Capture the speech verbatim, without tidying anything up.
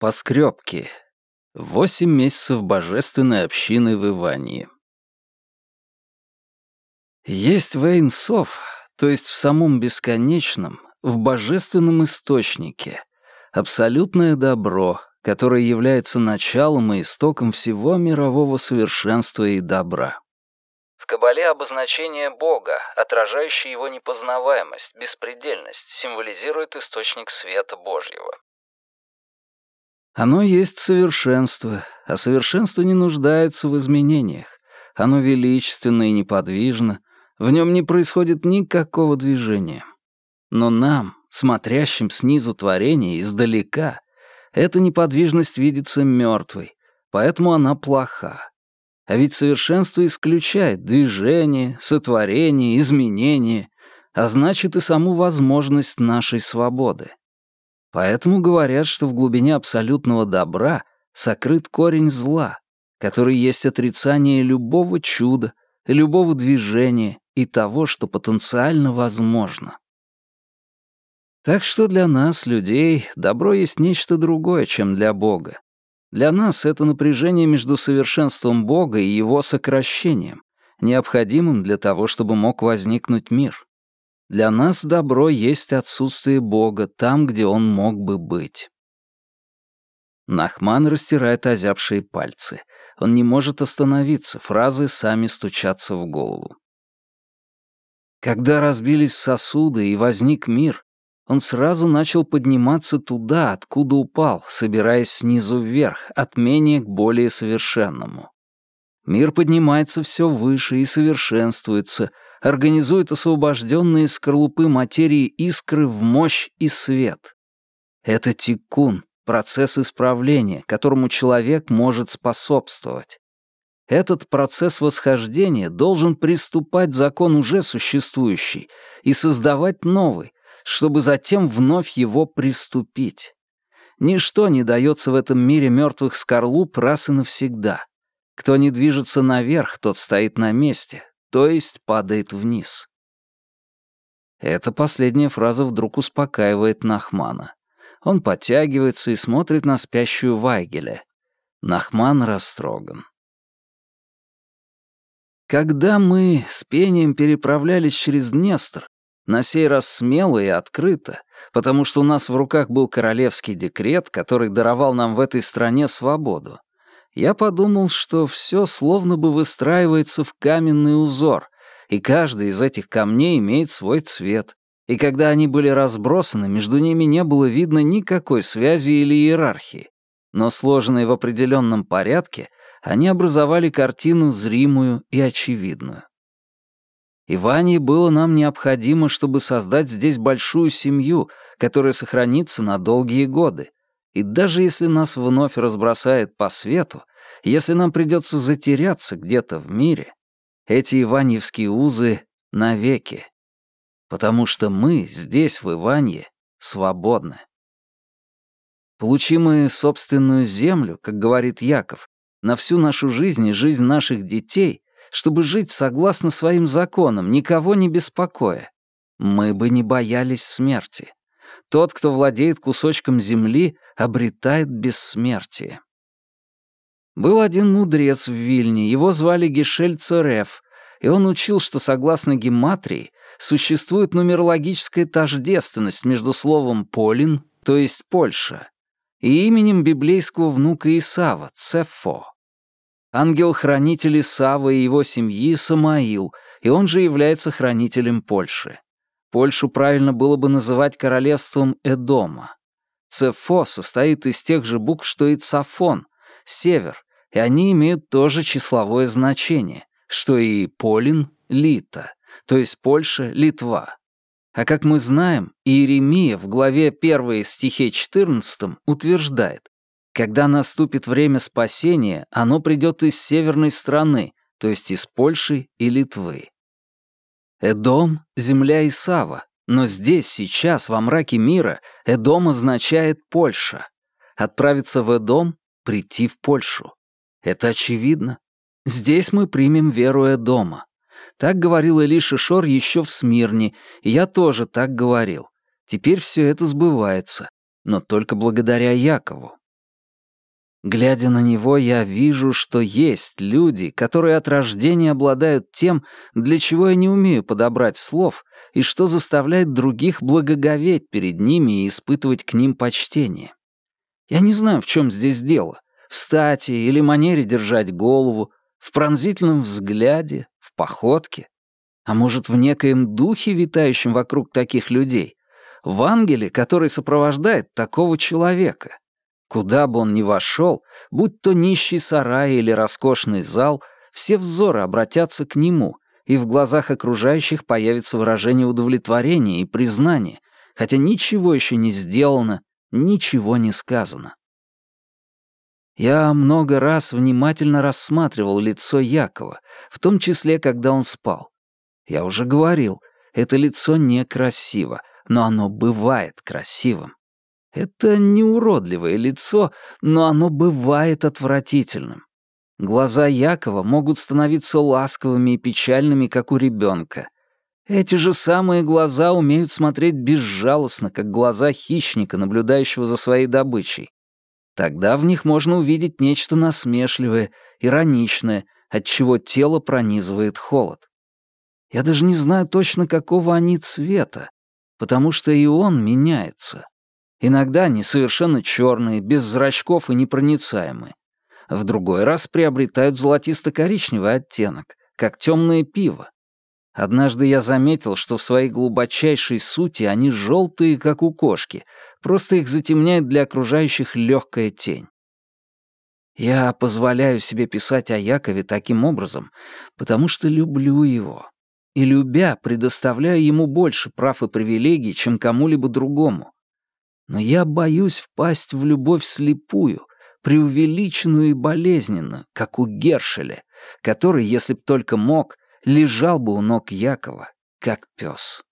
Поскребки. Восемь месяцев божественной общины в Ивании. Есть в Эйн Соф, то есть в самом бесконечном, в божественном источнике, абсолютное добро, которое является началом и истоком всего мирового совершенства и добра. В Кабале обозначение Бога, отражающее его непознаваемость, беспредельность, символизирует источник света Божьего. Оно есть совершенство, а совершенство не нуждается в изменениях. Оно величественно и неподвижно, в нем не происходит никакого движения. Но нам, смотрящим снизу творения издалека, эта неподвижность видится мертвой, поэтому она плоха. А ведь совершенство исключает движение, сотворение, изменение, а значит и саму возможность нашей свободы. Поэтому говорят, что в глубине абсолютного добра сокрыт корень зла, который есть отрицание любого чуда, любого движения и того, что потенциально возможно. Так что для нас, людей, добро есть нечто другое, чем для Бога. Для нас это напряжение между совершенством Бога и его сокращением, необходимым для того, чтобы мог возникнуть мир. Для нас добро есть отсутствие Бога там, где он мог бы быть. Нахман растирает озябшие пальцы. Он не может остановиться, фразы сами стучатся в голову. Когда разбились сосуды и возник мир, он сразу начал подниматься туда, откуда упал, собираясь снизу вверх, от менее к более совершенному. Мир поднимается все выше и совершенствуется, организует освобожденные из скорлупы материи искры в мощь и свет. Это тиккун, процесс исправления, которому человек может способствовать. Этот процесс восхождения должен приступать закон уже существующий и создавать новый, чтобы затем вновь его приступить. Ничто не дается в этом мире мертвых скорлуп раз и навсегда. Кто не движется наверх, тот стоит на месте, то есть падает вниз. Эта последняя фраза вдруг успокаивает Нахмана. Он подтягивается и смотрит на спящую Вайгеля. Нахман растроган. Когда мы с пением переправлялись через Днестр, на сей раз смело и открыто, потому что у нас в руках был королевский декрет, который даровал нам в этой стране свободу, я подумал, что все словно бы выстраивается в каменный узор, и каждый из этих камней имеет свой цвет, и когда они были разбросаны, между ними не было видно никакой связи или иерархии, но сложенные в определенном порядке, они образовали картину зримую и очевидную. Ивании было нам необходимо, чтобы создать здесь большую семью, которая сохранится на долгие годы. И даже если нас вновь разбросает по свету, если нам придется затеряться где-то в мире, эти иваньевские узы навеки. Потому что мы здесь, в Иванье, свободны. Получим мы собственную землю, как говорит Яков, на всю нашу жизнь и жизнь наших детей, чтобы жить согласно своим законам, никого не беспокоя. Мы бы не боялись смерти. Тот, кто владеет кусочком земли, обретает бессмертие. Был один мудрец в Вильне, его звали Гешель Цереф, и он учил, что согласно гематрии существует нумерологическая тождественность между словом «полин», то есть «Польша», и именем библейского внука Исава, Цеффо. Ангел-хранитель Исава и его семьи — Самаил, и он же является хранителем Польши. Польшу правильно было бы называть королевством Эдома. Цефо состоит из тех же букв, что и Цафон, север, и они имеют тоже числовое значение, что и Полин — Лита, то есть Польша — Литва. А как мы знаем, Иеремия в главе первой стихе четырнадцатом утверждает, когда наступит время спасения, оно придет из северной страны, то есть из Польши и Литвы. Эдом — земля Исава, но здесь, сейчас, во мраке мира, Эдом означает Польша. Отправиться в Эдом — прийти в Польшу. Это очевидно. Здесь мы примем веру Эдома. Так говорил Элиша Шор еще в Смирне, и я тоже так говорил. Теперь все это сбывается, но только благодаря Якову. Глядя на него, я вижу, что есть люди, которые от рождения обладают тем, для чего я не умею подобрать слов, и что заставляет других благоговеть перед ними и испытывать к ним почтение. Я не знаю, в чем здесь дело. В стати или манере держать голову, в пронзительном взгляде, в походке. А может, в некоем духе, витающем вокруг таких людей, в ангеле, который сопровождает такого человека. Куда бы он ни вошел, будь то нищий сарай или роскошный зал, все взоры обратятся к нему, и в глазах окружающих появится выражение удовлетворения и признания, хотя ничего еще не сделано, ничего не сказано. Я много раз внимательно рассматривал лицо Якова, в том числе, когда он спал. Я уже говорил, это лицо некрасиво, но оно бывает красивым. Это не уродливое лицо, но оно бывает отвратительным. Глаза Якова могут становиться ласковыми и печальными, как у ребенка. Эти же самые глаза умеют смотреть безжалостно, как глаза хищника, наблюдающего за своей добычей. Тогда в них можно увидеть нечто насмешливое, ироничное, отчего тело пронизывает холод. Я даже не знаю точно, какого они цвета, потому что и он меняется. Иногда они совершенно черные, без зрачков и непроницаемые. В другой раз приобретают золотисто-коричневый оттенок, как темное пиво. Однажды я заметил, что в своей глубочайшей сути они желтые, как у кошки, просто их затемняет для окружающих легкая тень. Я позволяю себе писать о Якове таким образом, потому что люблю его. И, любя, предоставляю ему больше прав и привилегий, чем кому-либо другому. Но я боюсь впасть в любовь слепую, преувеличенную и болезненную, как у Гершеля, который, если б только мог, лежал бы у ног Якова, как пес.